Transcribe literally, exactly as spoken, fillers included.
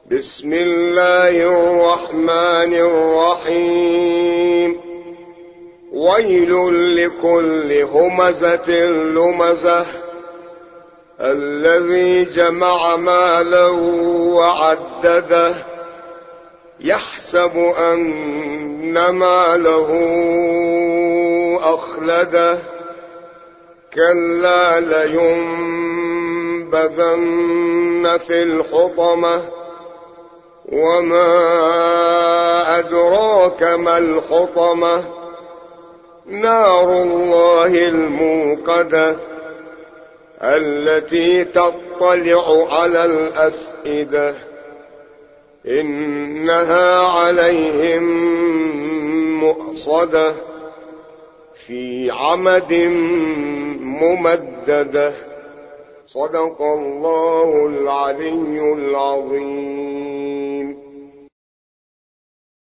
بسم الله الرحمن الرحيم. ويل لكل همزة لمزة الذي جمع مالا وعدده يحسب أن ماله أخلده كلا لينبذن في الحطمة وما أدراك ما الحطمة نار الله الموقدة التي تطلع على الأفئدة إنها عليهم مؤصدة في عمد ممددة. صدق الله العلي العظيم.